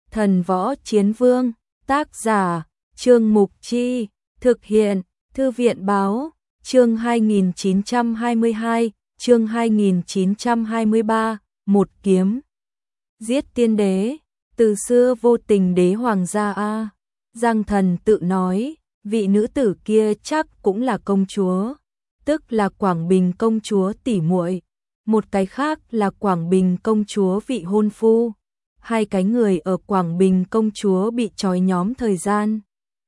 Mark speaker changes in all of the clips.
Speaker 1: Thần Võ Chiến Vương, tác giả, Trương Mục Chi, thực hiện, Thư viện Báo, chương 2922, chương 2923, một kiếm. Giết tiên đế, từ xưa vô tình đế hoàng gia a. Giang Thần tự nói, vị nữ tử kia chắc cũng là công chúa, tức là Quảng Bình công chúa tỷ muội, một cái khác là Quảng Bình công chúa vị hôn phu. Hai cái người ở Quảng Bình công chúa bị trói nhóm thời gian.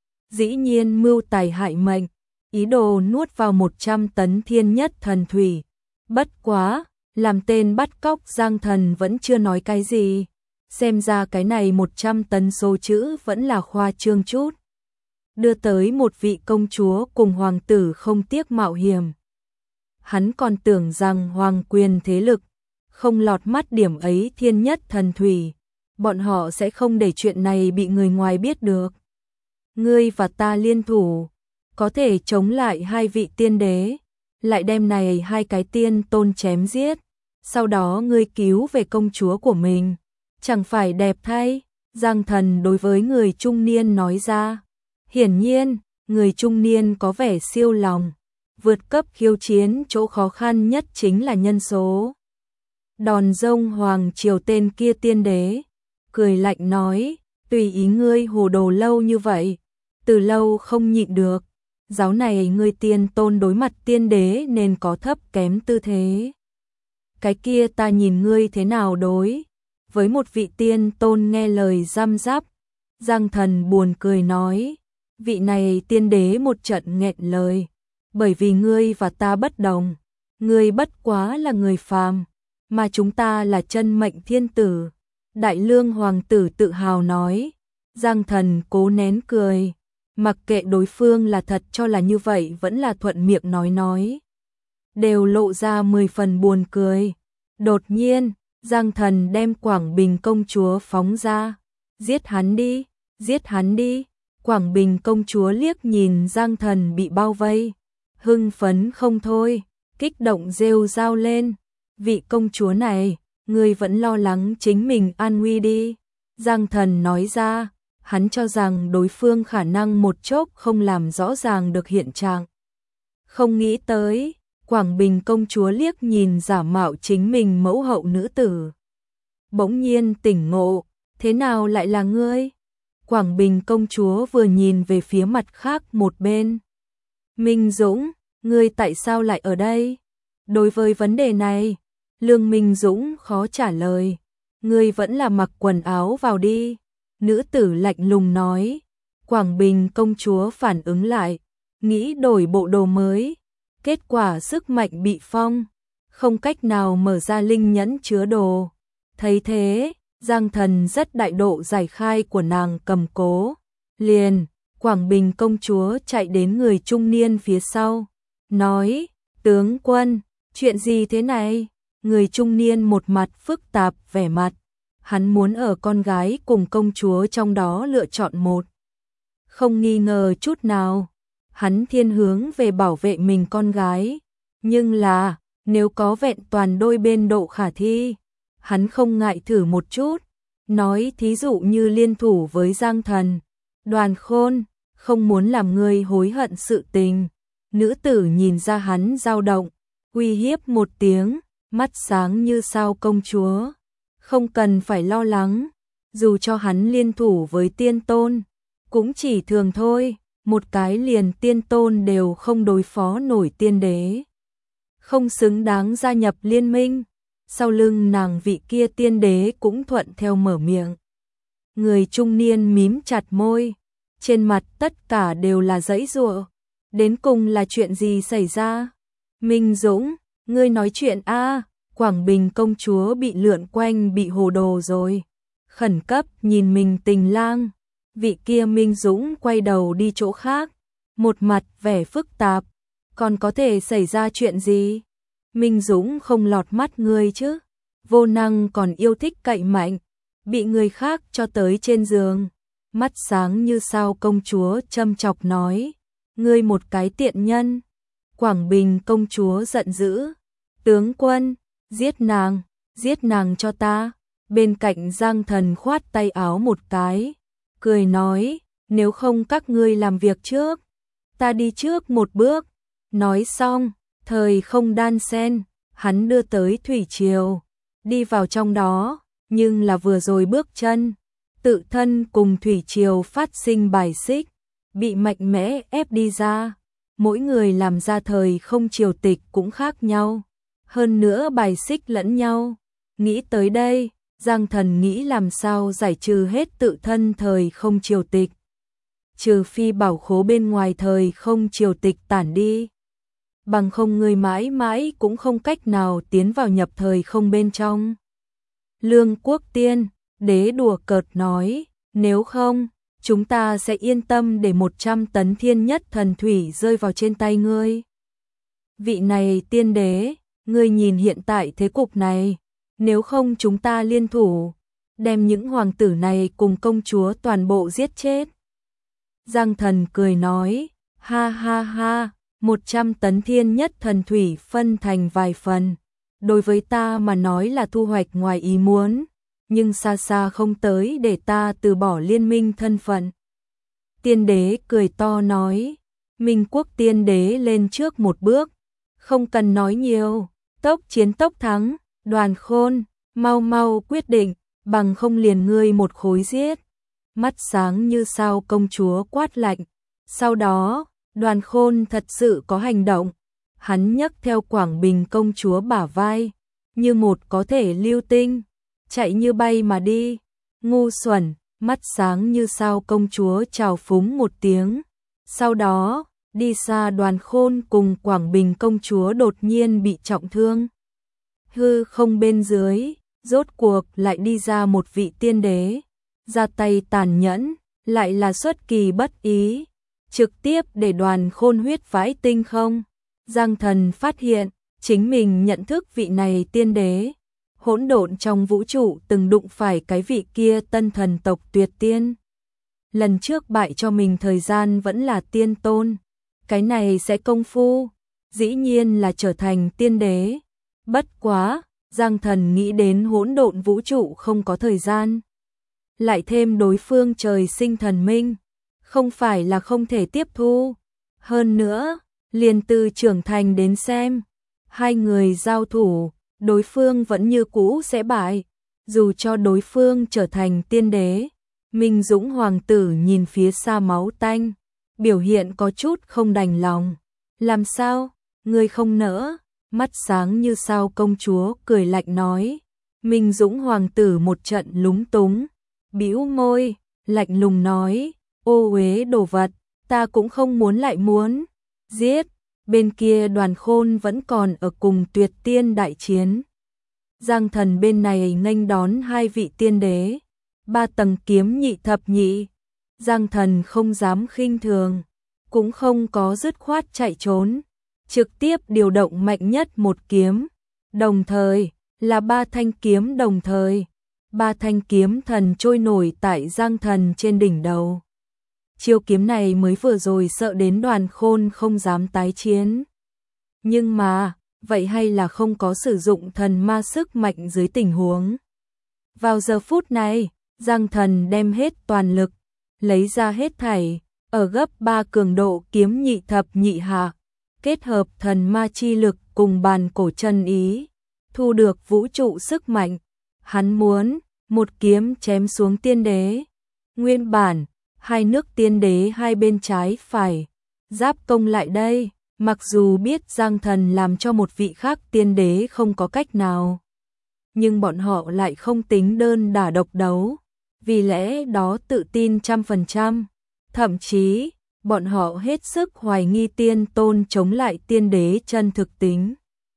Speaker 1: Dĩ nhiên mưu tài hại mệnh, ý đồ nuốt vào 100 tấn thiên nhất thần thủy. Bất quá, làm tên bắt cóc Giang Thần vẫn chưa nói cái gì. Xem ra cái này 100 tấn số chữ vẫn là khoa trương chút. Đưa tới một vị công chúa cùng hoàng tử không tiếc mạo hiểm. Hắn còn tưởng rằng hoàng quyền thế lực không lọt mắt điểm ấy thiên nhất thần thủy, bọn họ sẽ không để chuyện này bị người ngoài biết được. Ngươi và ta liên thủ, có thể chống lại hai vị tiên đế, lại đem này hai cái tiên tôn chém giết, sau đó ngươi cứu về công chúa của mình, chẳng phải đẹp thay? Giang Thần đối với người trung niên nói ra. Hiển nhiên, người trung niên có vẻ siêu lòng, vượt cấp khiêu chiến chỗ khó khăn nhất chính là nhân số. Đòn rông hoàng triều tên kia tiên đế, cười lạnh nói, tùy ý ngươi hồ đồ lâu như vậy, từ lâu không nhịn được, giáo này ngươi tiên tôn đối mặt tiên đế nên có thấp kém tư thế. Cái kia ta nhìn ngươi thế nào đối với một vị tiên tôn nghe lời răm rắp. Giang Thần buồn cười nói, vị này tiên đế một trận nghẹn lời, bởi vì ngươi và ta bất đồng, ngươi bất quá là người phàm, mà chúng ta là chân mệnh thiên tử. Đại Lương hoàng tử tự hào nói. Giang Thần cố nén cười, mặc kệ đối phương là thật cho là như vậy vẫn là thuận miệng nói, đều lộ ra 10 phần buồn cười. Đột nhiên, Giang Thần đem Quảng Bình công chúa phóng ra. Giết hắn đi, giết hắn đi. Quảng Bình công chúa liếc nhìn Giang Thần bị bao vây, hưng phấn không thôi, kích động rêu rao lên. Vị công chúa này, ngươi vẫn lo lắng chính mình an nguy đi. Giang Thần nói ra, hắn cho rằng đối phương khả năng một chốc không làm rõ ràng được hiện trạng. Không nghĩ tới, Quảng Bình công chúa liếc nhìn giả mạo chính mình mẫu hậu nữ tử. Bỗng nhiên tỉnh ngộ, thế nào lại là ngươi? Quảng Bình công chúa vừa nhìn về phía mặt khác một bên. Minh Dũng, ngươi tại sao lại ở đây? Đối với vấn đề này, Lương Minh Dũng khó trả lời. Ngươi vẫn là mặc quần áo vào đi. Nữ tử lạnh lùng nói. Quảng Bình công chúa phản ứng lại, nghĩ đổi bộ đồ mới. Kết quả sức mạnh bị phong, không cách nào mở ra linh nhẫn chứa đồ. Thấy thế, Giang Thần rất đại độ giải khai của nàng cầm cố. Liền, Quảng Bình công chúa chạy đến người trung niên phía sau, nói, tướng quân, chuyện gì thế này? Người trung niên một mặt phức tạp vẻ mặt, hắn muốn ở con gái cùng công chúa trong đó lựa chọn một. Không nghi ngờ chút nào, hắn thiên hướng về bảo vệ mình con gái, nhưng là, nếu có vẹn toàn đôi bên độ khả thi, hắn không ngại thử một chút. Nói thí dụ như liên thủ với Giang Thần, Đoàn Khôn, không muốn làm người hối hận sự tình. Nữ tử nhìn ra hắn dao động, uy hiếp một tiếng, mắt sáng như sao công chúa. Không cần phải lo lắng, dù cho hắn liên thủ với tiên tôn, cũng chỉ thường thôi, một cái liền tiên tôn đều không đối phó nổi tiên đế. Không xứng đáng gia nhập liên minh. Sau lưng nàng vị kia tiên đế cũng thuận theo mở miệng. Người trung niên mím chặt môi, trên mặt tất cả đều là giãy giụa. Đến cùng là chuyện gì xảy ra? Minh Dũng, ngươi nói chuyện a? Quảng Bình công chúa bị lượn quanh bị hồ đồ rồi. Khẩn cấp nhìn mình tình lang. Vị kia Minh Dũng quay đầu đi chỗ khác, một mặt vẻ phức tạp. Còn có thể xảy ra chuyện gì? Minh Dũng không lọt mắt ngươi chứ, vô năng còn yêu thích cậy mạnh, bị người khác cho tới trên giường. Mắt sáng như sao công chúa châm chọc nói, ngươi một cái tiện nhân. Quảng Bình công chúa giận dữ, tướng quân, giết nàng cho ta. Bên cạnh Giang Thần khoát tay áo một cái, cười nói, nếu không các ngươi làm việc trước, ta đi trước một bước. Nói xong, thời không đan sen, hắn đưa tới thủy triều, đi vào trong đó, nhưng là vừa rồi bước chân, tự thân cùng thủy triều phát sinh bài xích, bị mạnh mẽ ép đi ra. Mỗi người làm ra thời không triều tịch cũng khác nhau, hơn nữa bài xích lẫn nhau. Nghĩ tới đây, Giang Thần nghĩ làm sao giải trừ hết tự thân thời không triều tịch. Trừ phi bảo khố bên ngoài thời không triều tịch tản đi, bằng không người mãi mãi cũng không cách nào tiến vào nhập thời không bên trong. Lương Quốc Tiên, đế đùa cợt nói, nếu không, chúng ta sẽ yên tâm để 100 tấn thiên nhất thần thủy rơi vào trên tay ngươi. Vị này tiên đế, ngươi nhìn hiện tại thế cục này, nếu không chúng ta liên thủ, đem những hoàng tử này cùng công chúa toàn bộ giết chết. Giang Thần cười nói, ha ha ha, 100 tấn thiên nhất thần thủy phân thành vài phần, đối với ta mà nói là thu hoạch ngoài ý muốn, nhưng xa xa không tới để ta từ bỏ liên minh thân phận. Tiên đế cười to nói, Minh Quốc tiên đế lên trước một bước, không cần nói nhiều, tốc chiến tốc thắng, Đoàn Khôn, mau mau quyết định, bằng không liền ngươi một khối giết. Mắt sáng như sao công chúa quát lạnh, sau đó, Đoàn Khôn thật sự có hành động, hắn nhấc theo Quảng Bình công chúa bả vai, như một có thể lưu tinh, chạy như bay mà đi. Ngu xuẩn, mắt sáng như sao công chúa chào phúng một tiếng, sau đó, đi xa. Đoàn Khôn cùng Quảng Bình công chúa đột nhiên bị trọng thương. Hư không bên dưới, rốt cuộc lại đi ra một vị tiên đế, ra tay tàn nhẫn, lại là xuất kỳ bất ý, trực tiếp để Đoàn Khôn huyết vãi tinh không. Giang Thần phát hiện, chính mình nhận thức vị này tiên đế, hỗn độn trong vũ trụ từng đụng phải cái vị kia tân thần tộc tuyệt tiên. Lần trước bại cho mình thời gian vẫn là tiên tôn, cái này sẽ công phu, dĩ nhiên là trở thành tiên đế. Bất quá, Giang Thần nghĩ đến hỗn độn vũ trụ không có thời gian, lại thêm đối phương trời sinh thần minh, không phải là không thể tiếp thu. Hơn nữa, liền từ trưởng thành đến xem, hai người giao thủ, đối phương vẫn như cũ sẽ bại, dù cho đối phương trở thành tiên đế. Minh Dũng hoàng tử nhìn phía xa máu tanh, biểu hiện có chút không đành lòng. Làm sao, ngươi không nỡ? Mắt sáng như sao công chúa cười lạnh nói. Minh Dũng hoàng tử một trận lúng túng, bĩu môi, lạnh lùng nói, ô uế đồ vật, ta cũng không muốn lại muốn. Giết, bên kia Đoàn Khôn vẫn còn ở cùng tuyệt tiên đại chiến. Giang Thần bên này nghênh đón hai vị tiên đế, 3 tầng kiếm nhị thập nhị. Giang Thần không dám khinh thường, cũng không có dứt khoát chạy trốn, trực tiếp điều động mạnh nhất một kiếm, đồng thời là 3 thanh kiếm đồng thời. 3 thanh kiếm thần trôi nổi tại Giang Thần trên đỉnh đầu. Chiêu kiếm này mới vừa rồi sợ đến Đoàn Khôn không dám tái chiến. Nhưng mà, vậy hay là không có sử dụng thần ma sức mạnh dưới tình huống. Vào giờ phút này, Giang Thần đem hết toàn lực, lấy ra hết thảy, ở gấp 3 cường độ kiếm nhị thập nhị hạ, kết hợp thần ma chi lực cùng bàn cổ chân ý, thu được vũ trụ sức mạnh. Hắn muốn một kiếm chém xuống tiên đế. Nguyên bản, hai nước tiên đế hai bên trái phải giáp công lại đây, mặc dù biết Giang Thần làm cho một vị khác tiên đế không có cách nào, nhưng bọn họ lại không tính đơn đả độc đấu, vì lẽ đó tự tin 100%, thậm chí bọn họ hết sức hoài nghi tiên tôn chống lại tiên đế chân thực tính.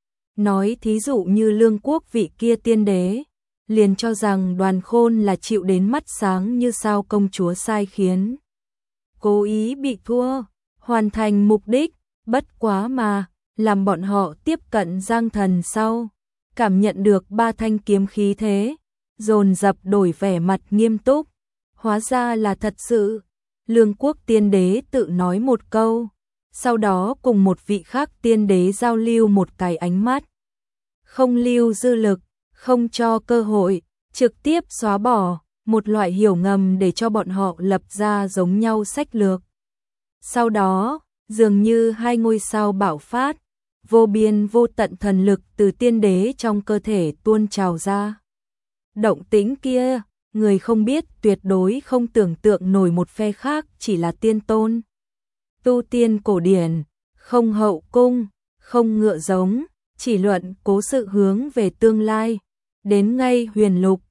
Speaker 1: Nói thí dụ như Lương Quốc vị kia tiên đế, liền cho rằng Đoàn Khôn là chịu đến mắt sáng như sao công chúa sai khiến, cố ý bị thua, hoàn thành mục đích. Bất quá mà, làm bọn họ tiếp cận Giang Thần sau, cảm nhận được 3 thanh kiếm khí thế, dồn dập đổi vẻ mặt nghiêm túc. Hóa ra là thật sự. Lương Quốc tiên đế tự nói một câu, sau đó cùng một vị khác tiên đế giao lưu một cái ánh mắt, không lưu dư lực, không cho cơ hội, trực tiếp xóa bỏ, một loại hiểu ngầm để cho bọn họ lập ra giống nhau sách lược. Sau đó, dường như hai ngôi sao bạo phát, vô biên vô tận thần lực từ tiên đế trong cơ thể tuôn trào ra. Động tĩnh kia, người không biết tuyệt đối không tưởng tượng nổi một phe khác chỉ là tiên tôn. Tu tiên cổ điển, không hậu cung, không ngựa giống, chỉ luận cố sự hướng về tương lai. Đến ngay huyền lục,